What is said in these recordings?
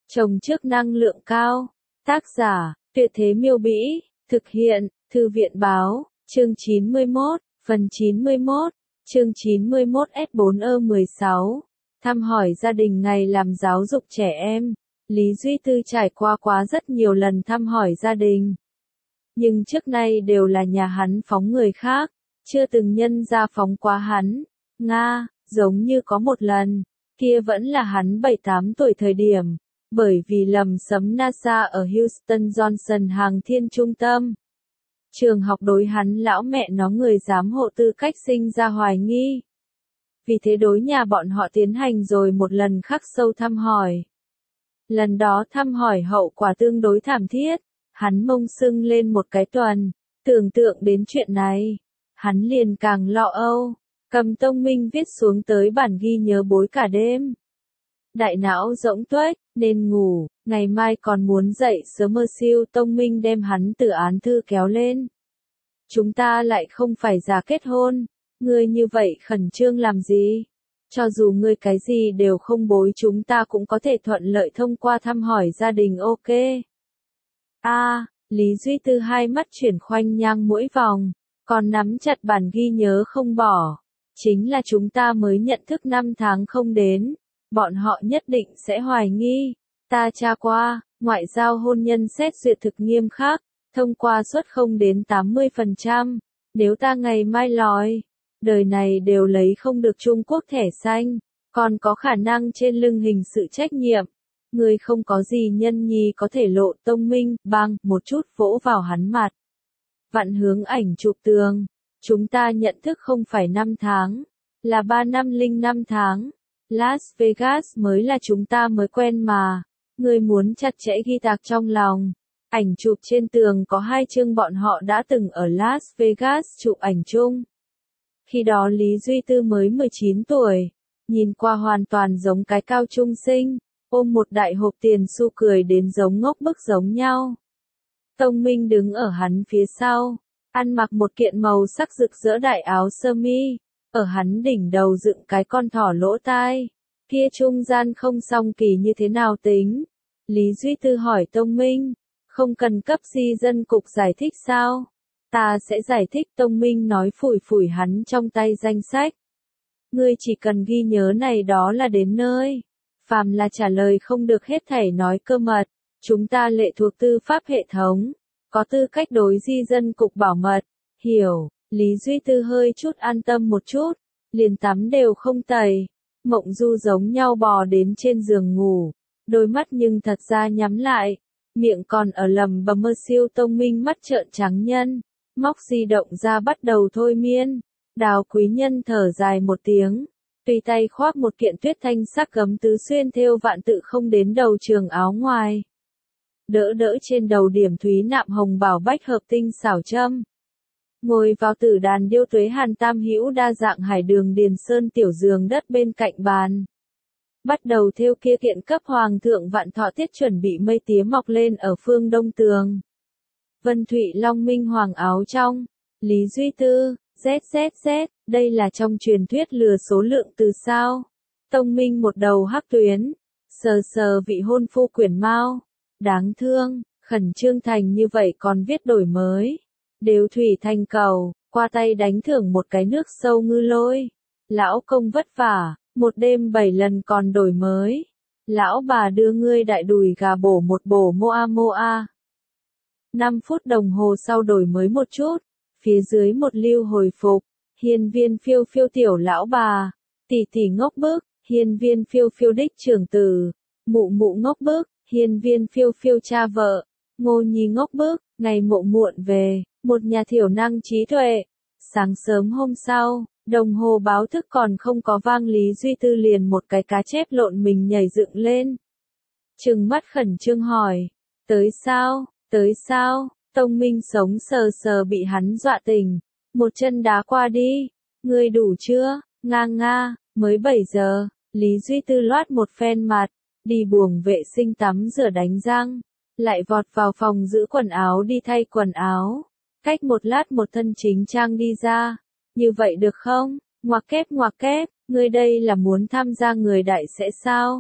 Trồng trước năng lượng cao. Tác giả, Tuyệt Thế Miêu Bĩ. Thực hiện, Thư viện Báo. Chương 91, phần 91. Chương 91 S4E16. Thăm hỏi gia đình ngày làm giáo dục trẻ em. Lý Duy Tư trải qua quá rất nhiều lần thăm hỏi gia đình. Nhưng trước nay đều là nhà hắn phóng người khác, chưa từng nhân ra phóng quá hắn. Nga, giống như có một lần, kia vẫn là hắn 7-8 tuổi thời điểm, bởi vì lầm sấm NASA ở Houston Johnson hàng thiên trung tâm. Trường học đối hắn lão mẹ nó người giám hộ tư cách sinh ra hoài nghi. Vì thế đối nhà bọn họ tiến hành rồi một lần khắc sâu thăm hỏi. Lần đó thăm hỏi hậu quả tương đối thảm thiết, hắn mông sưng lên một cái tuần, tưởng tượng đến chuyện này, hắn liền càng lo âu, cầm tông minh viết xuống tới bản ghi nhớ bối cả đêm. Đại não rỗng tuếch, nên ngủ, ngày mai còn muốn dậy sớm mơ siêu tông minh đem hắn từ án thư kéo lên. Chúng ta lại không phải già kết hôn, ngươi như vậy khẩn trương làm gì? Cho dù ngươi cái gì đều không bối chúng ta cũng có thể thuận lợi thông qua thăm hỏi gia đình ok. Lý Duy Tư hai mắt chuyển khoanh nhang mỗi vòng, còn nắm chặt bản ghi nhớ không bỏ. Chính là chúng ta mới nhận thức 5 tháng không đến, bọn họ nhất định sẽ hoài nghi. Ta tra qua, ngoại giao hôn nhân xét duyệt thực nghiêm khắc, thông qua suất không đến 80%. Nếu ta ngày mai lòi, đời này đều lấy không được Trung Quốc thẻ xanh, còn có khả năng trên lưng hình sự trách nhiệm. Người không có gì nhân nhi có thể lộ tông minh, bang, một chút vỗ vào hắn mặt. Vặn hướng ảnh chụp tường. Chúng ta nhận thức không phải 5 tháng, là 3 năm 05 tháng. Las Vegas mới là chúng ta mới quen mà. Người muốn chặt chẽ ghi tạc trong lòng. Ảnh chụp trên tường có 2 chương bọn họ đã từng ở Las Vegas chụp ảnh chung. Khi đó Lý Duy Tư mới 19 tuổi, nhìn qua hoàn toàn giống cái cao trung sinh, ôm một đại hộp tiền xu cười đến giống ngốc bức giống nhau. Tông Minh đứng ở hắn phía sau, ăn mặc một kiện màu sắc rực rỡ đại áo sơ mi, ở hắn đỉnh đầu dựng cái con thỏ lỗ tai, kia trung gian không song kỳ như thế nào tính. Lý Duy Tư hỏi Tông Minh, không cần cấp di dân cục giải thích sao? Ta sẽ giải thích. Tông Minh nói phủi phủi hắn trong tay danh sách. Ngươi chỉ cần ghi nhớ này đó là đến nơi. Phàm là trả lời không được hết thảy nói cơ mật. Chúng ta lệ thuộc tư pháp hệ thống. Có tư cách đối di dân cục bảo mật. Hiểu, Lý Duy Tư hơi chút an tâm một chút. Liền tắm đều không tẩy. Mộng du giống nhau bò đến trên giường ngủ. Đôi mắt nhưng thật ra nhắm lại. Miệng còn ở lầm bầm mơ siêu Tông Minh mắt trợn trắng nhân. Móc di động ra bắt đầu thôi miên. Đào Quý Nhân thở dài một tiếng. Tùy tay khoác một kiện tuyết thanh sắc gấm tứ xuyên thêu vạn tự không đến đầu trường áo ngoài. Đỡ trên đầu điểm thúy nạm hồng bảo bách hợp tinh xảo châm. Ngồi vào tử đàn điêu tuế hàn tam hữu đa dạng hải đường điền sơn tiểu giường đất bên cạnh bàn. Bắt đầu thêu kia kiện cấp hoàng thượng vạn thọ tiết chuẩn bị mây tía mọc lên ở phương đông tường. Vân Thụy Long Minh Hoàng áo trong. Lý Duy Tư, ZZZ, đây là trong truyền thuyết lừa số lượng từ sao. Tông Minh một đầu hắc tuyến. Sờ vị hôn phu quyển mao. Đáng thương, khẩn trương thành như vậy còn viết đổi mới. Đều thủy thành cầu, qua tay đánh thưởng một cái nước sâu ngư lôi. Lão công vất vả, một đêm 7 lần còn đổi mới. Lão bà đưa ngươi đại đùi gà bổ một bổ moa. 5 phút đồng hồ sau đổi mới một chút, phía dưới một lưu hồi phục, hiên viên phiêu phiêu tiểu lão bà, tỷ ngốc bức, hiên viên phiêu phiêu đích trưởng tử, mụ ngốc bức, hiên viên phiêu phiêu cha vợ, Ngô Nhi ngốc bức, ngày mộ muộn về, một nhà thiểu năng trí tuệ. Sáng sớm hôm sau, đồng hồ báo thức còn không có vang Lý Duy Tư liền một cái cá chép lộn mình nhảy dựng lên. Trừng mắt khẩn trương hỏi, tới sao? Tông Minh sống sờ bị hắn dọa tỉnh, một chân đá qua đi. Ngươi đủ chưa? Nga, mới 7 giờ. Lý Duy Tư loát một phen mặt, đi buồng vệ sinh tắm rửa đánh răng, lại vọt vào phòng giữ quần áo đi thay quần áo. Cách một lát một thân chính trang đi ra. Như vậy được không? Ngoặc kép, ngươi đây là muốn tham gia người đại sẽ sao?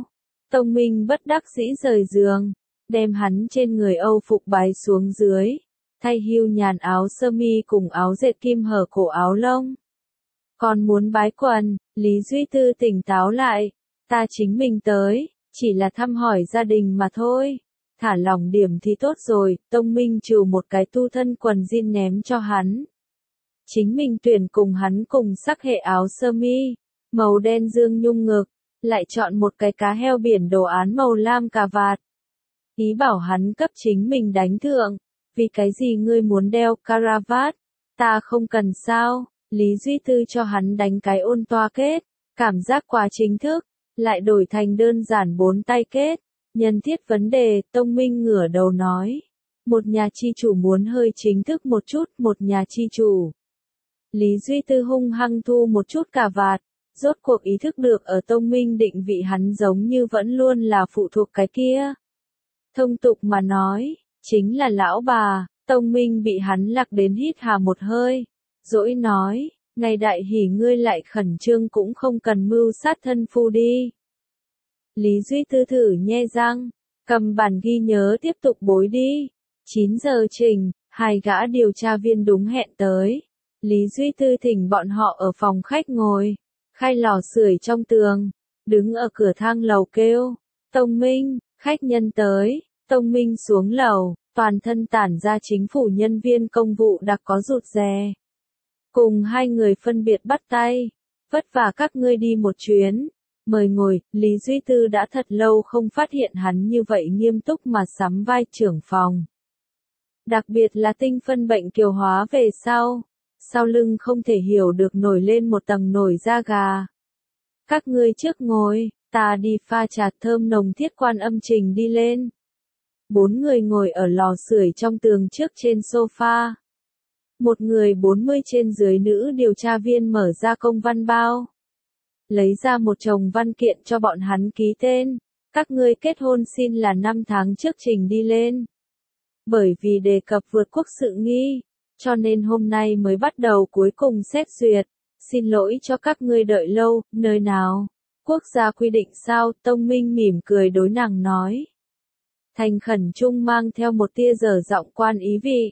Tông Minh bất đắc dĩ rời giường, đem hắn trên người Âu phục bái xuống dưới, thay hưu nhàn áo sơ mi cùng áo dệt kim hở cổ áo lông. Còn muốn bái quần, Lý Duy Tư tỉnh táo lại, ta chính mình tới, chỉ là thăm hỏi gia đình mà thôi. Thả lỏng điểm thì tốt rồi, Tông Minh trừ một cái tu thân quần jean ném cho hắn. Chính mình tuyển cùng hắn cùng sắc hệ áo sơ mi, màu đen dương nhung ngực, lại chọn một cái cá heo biển đồ án màu lam cà vạt. Ý bảo hắn cấp chính mình đánh thượng, vì cái gì ngươi muốn đeo caravat, ta không cần sao, Lý Duy Tư cho hắn đánh cái ôn toa kết, cảm giác quá chính thức, lại đổi thành đơn giản 4 tay kết. Nhân thiết vấn đề, Tông Minh ngửa đầu nói. Một nhà chi chủ muốn hơi chính thức một chút, một nhà chi chủ. Lý Duy Tư hung hăng thu một chút cà vạt, rốt cuộc ý thức được ở Tông Minh định vị hắn giống như vẫn luôn là phụ thuộc cái kia. Thông tục mà nói, chính là lão bà, Tông Minh bị hắn lạc đến hít hà một hơi. Dỗi nói, ngày đại hỉ ngươi lại khẩn trương cũng không cần mưu sát thân phu đi. Lý Duy Tư thử nhe răng, cầm bản ghi nhớ tiếp tục bối đi. 9 giờ trình, 2 gã điều tra viên đúng hẹn tới. Lý Duy Tư thỉnh bọn họ ở phòng khách ngồi, khai lò sưởi trong tường, đứng ở cửa thang lầu kêu. Tông Minh, khách nhân tới. Tông Minh xuống lầu, toàn thân tản ra chính phủ nhân viên công vụ đặc có rụt rè. Cùng hai người phân biệt bắt tay. Vất vả các ngươi đi một chuyến. Mời ngồi, Lý Duy Tư đã thật lâu không phát hiện hắn như vậy nghiêm túc mà sắm vai trưởng phòng. Đặc biệt là tinh phân bệnh kiều hóa về sau lưng không thể hiểu được nổi lên một tầng nổi da gà. Các ngươi trước ngồi, ta đi pha trà thơm nồng thiết quan âm trình đi lên. 4 người ngồi ở lò sưởi trong tường trước trên sofa. Một người 40 trên dưới nữ điều tra viên mở ra công văn bao. Lấy ra một chồng văn kiện cho bọn hắn ký tên. Các ngươi kết hôn xin là 5 tháng trước trình đi lên. Bởi vì đề cập vượt quốc sự nghi, cho nên hôm nay mới bắt đầu cuối cùng xét duyệt. Xin lỗi cho các ngươi đợi lâu, nơi nào? Quốc gia quy định sao? Tông Minh mỉm cười đối nàng nói. Thành khẩn chung mang theo một tia dở giọng quan ý vị.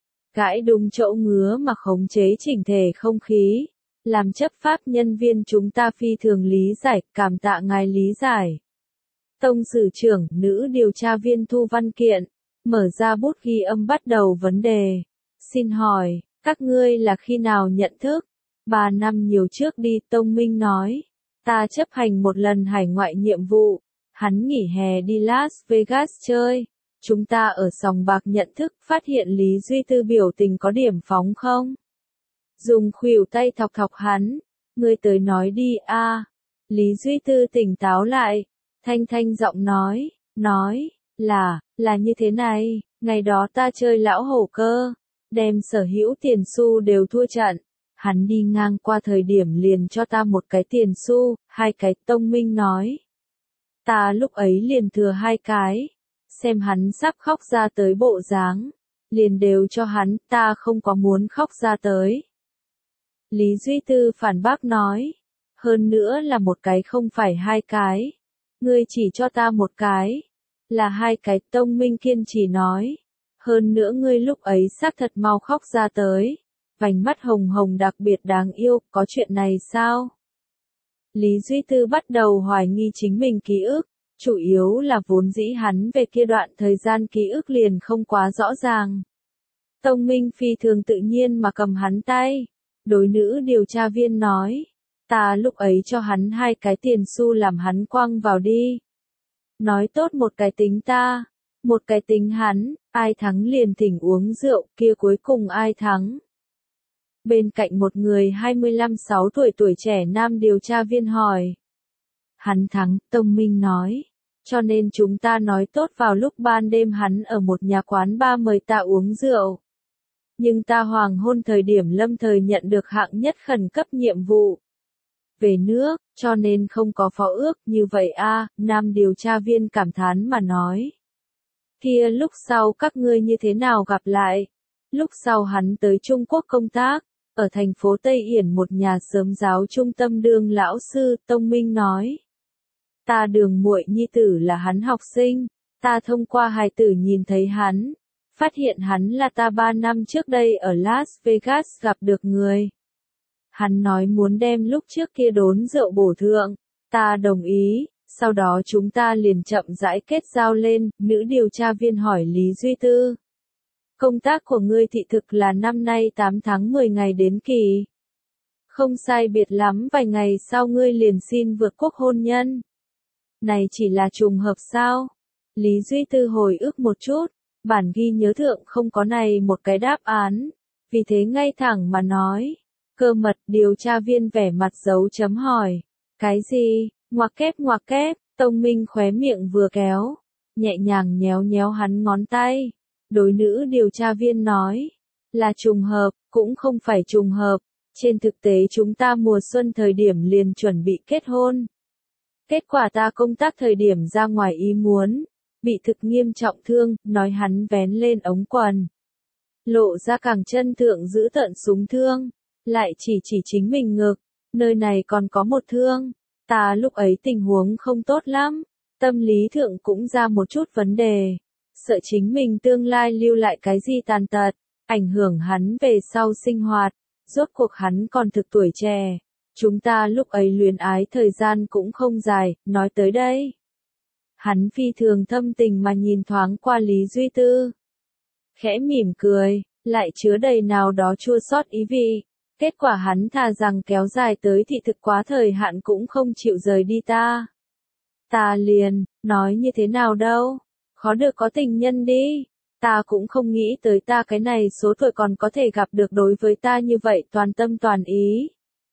Gãi đúng chỗ ngứa mà khống chế chỉnh thể không khí. Làm chấp pháp nhân viên chúng ta phi thường lý giải, cảm tạ ngài lý giải. Tông sử trưởng, nữ điều tra viên thu văn kiện, mở ra bút ghi âm bắt đầu vấn đề. Xin hỏi, các ngươi là khi nào nhận thức? 3 năm nhiều trước đi, Tông Minh nói. Ta chấp hành một lần hải ngoại nhiệm vụ. Hắn nghỉ hè đi Las Vegas chơi. Chúng ta ở sòng bạc nhận thức, phát hiện Lý Duy Tư biểu tình có điểm phóng không? Dùng khuỷu tay thọc thọc hắn. Ngươi tới nói đi a. Lý Duy Tư tỉnh táo lại. Thanh thanh giọng nói, là như thế này, ngày đó ta chơi lão hổ cơ. Đem sở hữu tiền xu đều thua trận. Hắn đi ngang qua thời điểm liền cho ta một cái tiền xu, 2 cái, Tông Minh nói. Ta lúc ấy liền thừa 2 cái. Xem hắn sắp khóc ra tới bộ dáng. Liền đều cho hắn, ta không có muốn khóc ra tới. Lý Duy Tư phản bác nói. Hơn nữa là một cái không phải 2 cái. Ngươi chỉ cho ta một cái. Là 2 cái, Tông Minh kiên trì nói. Hơn nữa ngươi lúc ấy xác thật mau khóc ra tới. Vành mắt hồng hồng đặc biệt đáng yêu, có chuyện này sao? Lý Duy Tư bắt đầu hoài nghi chính mình ký ức. Chủ yếu là vốn dĩ hắn về kia đoạn thời gian ký ức liền không quá rõ ràng. Tông Minh phi thường tự nhiên mà cầm hắn tay. Đối nữ điều tra viên nói. Ta lúc ấy cho hắn 2 cái tiền xu làm hắn quăng vào đi. Nói tốt một cái tính ta, một cái tính hắn, ai thắng liền thỉnh uống rượu, kia cuối cùng ai thắng. Bên cạnh một người 25-6 tuổi trẻ nam điều tra viên hỏi. Hắn thắng, Tông Minh nói. Cho nên chúng ta nói tốt vào lúc ban đêm hắn ở một nhà quán bar mời ta uống rượu. Nhưng ta hoàng hôn thời điểm lâm thời nhận được hạng nhất khẩn cấp nhiệm vụ. Về nước, cho nên không có phó ước, như vậy a, nam điều tra viên cảm thán mà nói. Kia lúc sau các ngươi như thế nào gặp lại? Lúc sau hắn tới Trung Quốc công tác, ở thành phố Tây Yển một nhà sớm giáo trung tâm đương lão sư, Tông Minh nói. Ta Đường muội nhi tử là hắn học sinh, ta thông qua hài tử nhìn thấy hắn, phát hiện hắn là ta 3 năm trước đây ở Las Vegas gặp được người. Hắn nói muốn đem lúc trước kia đốn rượu bổ thượng, ta đồng ý, sau đó chúng ta liền chậm rãi kết giao lên, nữ điều tra viên hỏi Lý Duy Tư. Công tác của ngươi thị thực là năm nay 8 tháng 10 ngày đến kỳ. Không sai biệt lắm vài ngày sau ngươi liền xin vượt quốc hôn nhân. Này chỉ là trùng hợp sao? Lý Duy Tư hồi ức một chút, bản ghi nhớ thượng không có này một cái đáp án, vì thế ngay thẳng mà nói. Cơ mật điều tra viên vẻ mặt dấu chấm hỏi. Cái gì? Ngoặc kép, Tông Minh khóe miệng vừa kéo, nhẹ nhàng nhéo nhéo hắn ngón tay. Đối nữ điều tra viên nói, là trùng hợp, cũng không phải trùng hợp, trên thực tế chúng ta mùa xuân thời điểm liền chuẩn bị kết hôn. Kết quả ta công tác thời điểm ra ngoài ý muốn, bị thực nghiêm trọng thương, nói hắn vén lên ống quần. Lộ ra cẳng chân thượng giữ tợn súng thương, lại chỉ chính mình ngực, nơi này còn có một thương. Ta lúc ấy tình huống không tốt lắm, tâm lý thượng cũng ra một chút vấn đề, sợ chính mình tương lai lưu lại cái gì tàn tật, ảnh hưởng hắn về sau sinh hoạt, rốt cuộc hắn còn thực tuổi trẻ. Chúng ta lúc ấy luyến ái thời gian cũng không dài, nói tới đây. Hắn phi thường thâm tình mà nhìn thoáng qua Lý Duy Tư. Khẽ mỉm cười, lại chứa đầy nào đó chua xót ý vị. Kết quả hắn thà rằng kéo dài tới thị thực quá thời hạn cũng không chịu rời đi ta. Ta liền, nói như thế nào đâu, khó được có tình nhân đi. Ta cũng không nghĩ tới ta cái này số tuổi còn có thể gặp được đối với ta như vậy toàn tâm toàn ý.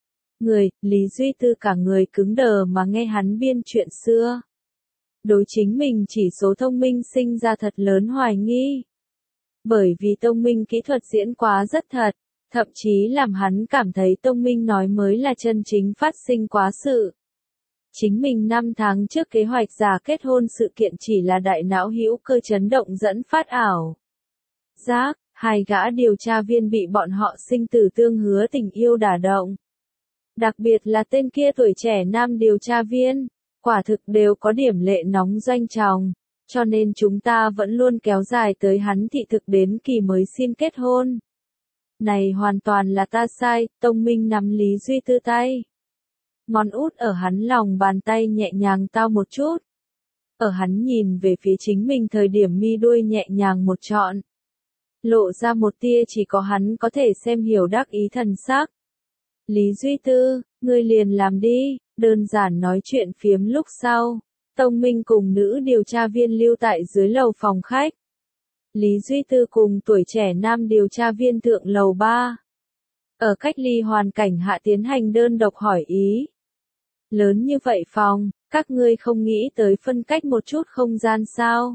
Lý Duy Tư cả người cứng đờ mà nghe hắn biên chuyện xưa. Đối chính mình chỉ số thông minh sinh ra thật lớn hoài nghi. Bởi vì Tông Minh kỹ thuật diễn quá rất thật, thậm chí làm hắn cảm thấy Tông Minh nói mới là chân chính phát sinh quá sự. Chính mình 5 tháng trước kế hoạch giả kết hôn sự kiện chỉ là đại não hữu cơ chấn động dẫn phát ảo giác, hai gã điều tra viên bị bọn họ sinh tử tương hứa tình yêu đả động. Đặc biệt là tên kia tuổi trẻ nam điều tra viên, quả thực đều có điểm lệ nóng doanh tròng, cho nên chúng ta vẫn luôn kéo dài tới hắn thị thực đến kỳ mới xin kết hôn. Này hoàn toàn là ta sai, Tông Minh nắm Lý Duy Tư tay. Ngón út ở hắn lòng bàn tay nhẹ nhàng tao một chút. Ở hắn nhìn về phía chính mình thời điểm mi đuôi nhẹ nhàng một trọn. Lộ ra một tia chỉ có hắn có thể xem hiểu đắc ý thần sắc. Lý Duy Tư, ngươi liền làm đi, đơn giản nói chuyện phiếm lúc sau. Tông Minh cùng nữ điều tra viên lưu tại dưới lầu phòng khách. Lý Duy Tư cùng tuổi trẻ nam điều tra viên thượng lầu 3. Ở cách ly hoàn cảnh hạ tiến hành đơn độc hỏi ý. Lớn như vậy phòng, các ngươi không nghĩ tới phân cách một chút không gian sao?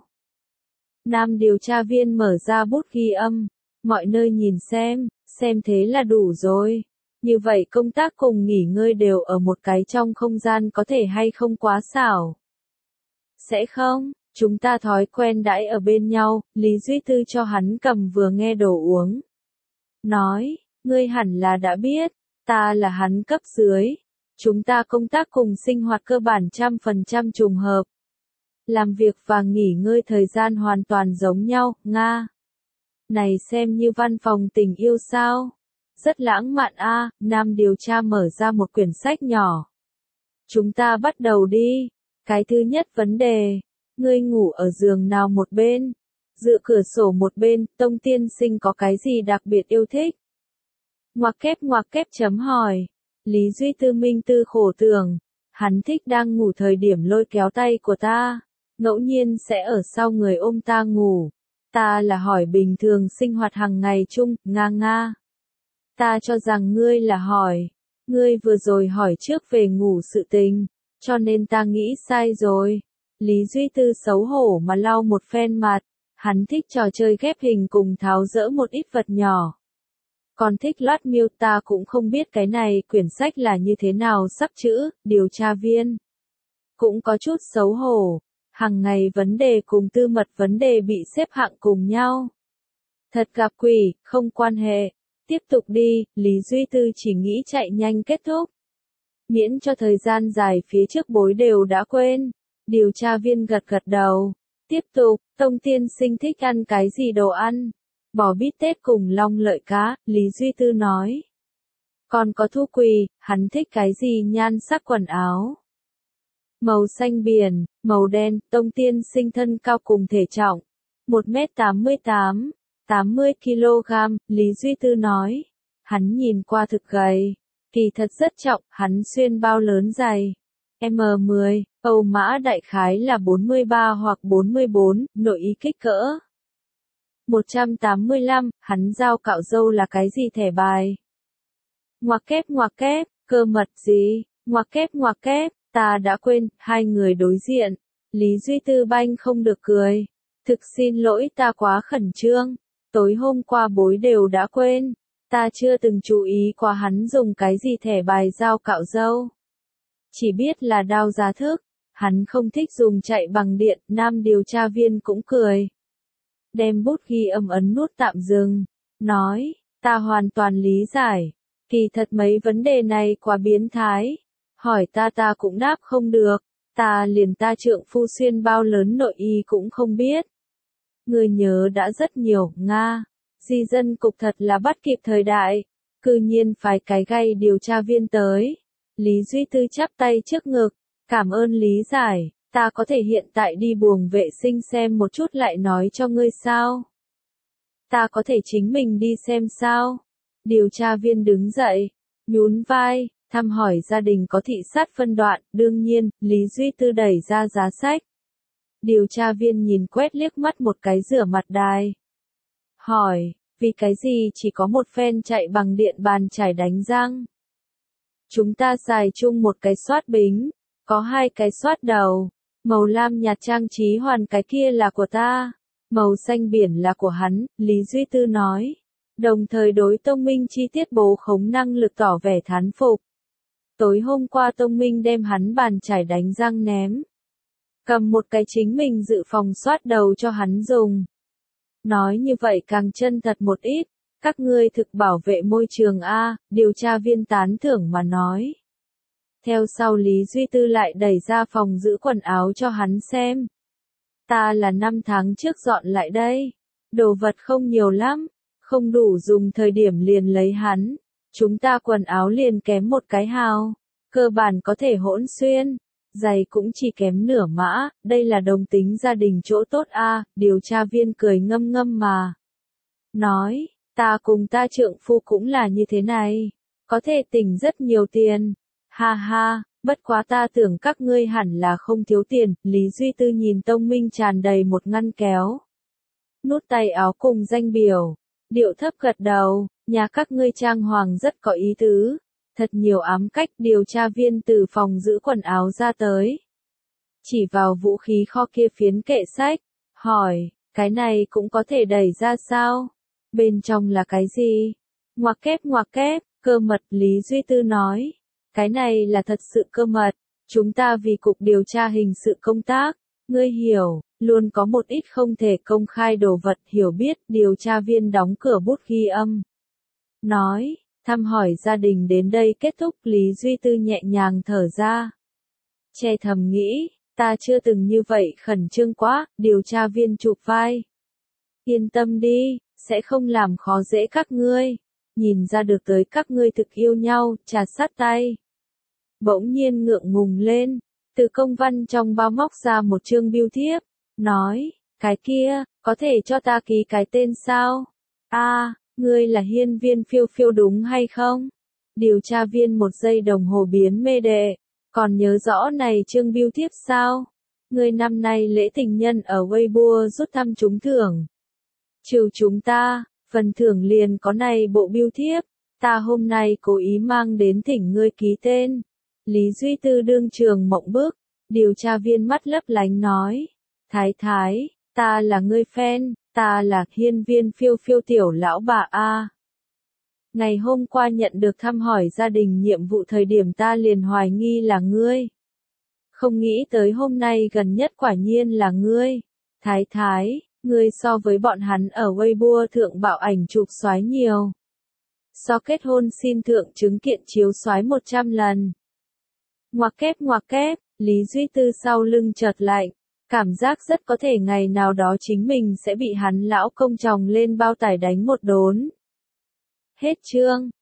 Nam điều tra viên mở ra bút ghi âm, mọi nơi nhìn xem thế là đủ rồi. Như vậy công tác cùng nghỉ ngơi đều ở một cái trong không gian có thể hay không quá xảo? Sẽ không, chúng ta thói quen đãi ở bên nhau, Lý Duy Tư cho hắn cầm vừa nghe đồ uống. Nói, ngươi hẳn là đã biết, ta là hắn cấp dưới. Chúng ta công tác cùng sinh hoạt cơ bản 100% trùng hợp. Làm việc và nghỉ ngơi thời gian hoàn toàn giống nhau, Nga. Này xem như văn phòng tình yêu sao? Rất lãng mạn a. Nam điều tra mở ra một quyển sách nhỏ. Chúng ta bắt đầu đi. Cái thứ nhất vấn đề. Ngươi ngủ ở giường nào một bên? Dựa cửa sổ một bên, Tông tiên sinh có cái gì đặc biệt yêu thích? Ngoặc kép chấm hỏi. Lý Duy Tư minh tư khổ tưởng. Hắn thích đang ngủ thời điểm lôi kéo tay của ta. Ngẫu nhiên sẽ ở sau người ôm ta ngủ. Ta là hỏi bình thường sinh hoạt hàng ngày chung, nga. Ta cho rằng ngươi là hỏi. Ngươi vừa rồi hỏi trước về ngủ sự tình, cho nên ta nghĩ sai rồi. Lý Duy Tư xấu hổ mà lau một phen mặt. Hắn thích trò chơi ghép hình cùng tháo dỡ một ít vật nhỏ. Còn thích loát miêu, ta cũng không biết cái này quyển sách là như thế nào sắp chữ, điều tra viên. Cũng có chút xấu hổ. Hàng ngày vấn đề cùng tư mật vấn đề bị xếp hạng cùng nhau. Thật gặp quỷ, không quan hệ. Tiếp tục đi, Lý Duy Tư chỉ nghĩ chạy nhanh kết thúc. miễn cho thời gian dài phía trước bối đều đã quên. Điều tra viên gật gật đầu. Tiếp tục, Tông tiên sinh thích ăn cái gì đồ ăn? Bò bít tết cùng long lợi cá, Lý Duy Tư nói. Còn có Thu Quỳ, hắn thích cái gì nhan sắc quần áo? Màu xanh biển, màu đen, Tông tiên sinh thân cao cùng thể trọng. 1m88, 80 kg, Lý Duy Tư nói. Hắn nhìn qua thực gầy, kỳ thật rất trọng, hắn xuyên bao lớn dày. M10, Âu mã đại khái là 43 hoặc 44, nội y kích cỡ. 185, hắn dao cạo râu là cái gì thẻ bài? Ngoặc kép, cơ mật gì? Ngoặc kép, ta đã quên, hai người đối diện. Lý Duy Tư banh không được cười. Thực xin lỗi ta quá khẩn trương. Tối hôm qua bối đều đã quên. Ta chưa từng chú ý qua hắn dùng cái gì thẻ bài dao cạo râu. Chỉ biết là đao giá thức. Hắn không thích dùng chạy bằng điện, nam điều tra viên cũng cười. Đem bút ghi âm ấn nút tạm dừng. Nói, ta hoàn toàn lý giải. Kỳ thật mấy vấn đề này quá biến thái. Hỏi ta cũng đáp không được. Ta liền ta trượng phu xuyên bao lớn nội y cũng không biết. Người nhớ đã rất nhiều, Nga. Di dân cục thật là bắt kịp thời đại. Cư nhiên phải cái gay điều tra viên tới. Lý Duy Tư chắp tay trước ngực. Cảm ơn lý giải. Ta có thể hiện tại đi buồng vệ sinh xem một chút lại nói cho ngươi sao? Ta có thể chính mình đi xem sao? Điều tra viên đứng dậy, nhún vai, thăm hỏi gia đình có thị sát phân đoạn, đương nhiên, Lý Duy Tư đẩy ra giá sách. Điều tra viên nhìn quét liếc mắt một cái rửa mặt đài. Hỏi, vì cái gì chỉ có một phen chạy bằng điện bàn chải đánh răng? Chúng ta xài chung một cái xoát bính, có hai cái xoát đầu. Màu lam nhạt trang trí hoàn cái kia là của ta. Màu xanh biển là của hắn, Lý Duy Tư nói. Đồng thời đối Tông Minh chi tiết bố khống năng lực tỏ vẻ thán phục. Tối hôm qua Tông Minh đem hắn bàn chải đánh răng ném. Cầm một cái chính mình dự phòng xoát đầu cho hắn dùng. Nói như vậy càng chân thật một ít. Các ngươi thực bảo vệ môi trường A, điều tra viên tán thưởng mà nói. Theo sau Lý Duy Tư lại đẩy ra phòng giữ quần áo cho hắn xem. Ta là 5 tháng trước dọn lại đây. Đồ vật không nhiều lắm, không đủ dùng thời điểm liền lấy hắn. Chúng ta quần áo liền kém một cái hào. Cơ bản có thể hỗn xuyên. Giày cũng chỉ kém nửa mã, đây là đồng tính gia đình chỗ tốt a. Điều tra viên cười ngâm ngâm mà. Nói, ta cùng ta trượng phu cũng là như thế này. Có thể tỉnh rất nhiều tiền. Ha ha, bất quá ta tưởng các ngươi hẳn là không thiếu tiền. Lý Duy Tư nhìn Tông Minh tràn đầy một ngăn kéo. Nút tay áo cùng danh biểu. Điệu thấp gật đầu, nhà các ngươi trang hoàng rất có ý tứ. Thật nhiều ám cách. Điều tra viên từ phòng giữ quần áo ra tới. Chỉ vào vũ khí kho kia phiến kệ sách. Hỏi, cái này cũng có thể đẩy ra sao? Bên trong là cái gì? Ngoặc kép, cơ mật. Lý Duy Tư nói. Cái này là thật sự cơ mật. Chúng ta vì cục điều tra hình sự công tác. Ngươi hiểu, luôn có một ít không thể công khai đồ vật hiểu biết. Điều tra viên đóng cửa bút ghi âm. Nói, thăm hỏi gia đình đến đây kết thúc. Lý Duy Tư nhẹ nhàng thở ra. Che thầm nghĩ, ta chưa từng như vậy khẩn trương quá. Điều tra viên chụp vai. Yên tâm đi, sẽ không làm khó dễ các ngươi. Nhìn ra được tới các ngươi thực yêu nhau, chà sát tay. Bỗng nhiên ngượng ngùng lên, từ công văn trong bao móc ra một chương bưu thiếp, nói, cái kia, có thể cho ta ký cái tên sao? Ngươi là hiên viên phiêu phiêu đúng hay không? Điều tra viên một giây đồng hồ biến mê đệ, còn nhớ rõ này chương bưu thiếp sao? Ngươi năm nay lễ tình nhân ở Weibo rút thăm trúng thưởng. Trừ chúng ta. Phần thưởng liền có này bộ bưu thiếp, ta hôm nay cố ý mang đến thỉnh ngươi ký tên. Lý Duy Tư đương trường mộng bức, điều tra viên mắt lấp lánh nói. Thái, ta là ngươi fan, ta là hiên viên phiêu phiêu tiểu lão bà A. Ngày hôm qua nhận được thăm hỏi gia đình nhiệm vụ thời điểm ta liền hoài nghi là ngươi. Không nghĩ tới hôm nay gần nhất quả nhiên là ngươi. Thái. Ngươi so với bọn hắn ở Weibo thượng bạo ảnh chụp xoái nhiều. So kết hôn xin thượng chứng kiện chiếu xoái 100 lần. Ngoặc kép, Lý Duy Tư sau lưng chợt lạnh, cảm giác rất có thể ngày nào đó chính mình sẽ bị hắn lão công chồng lên bao tải đánh một đốn. Hết chương.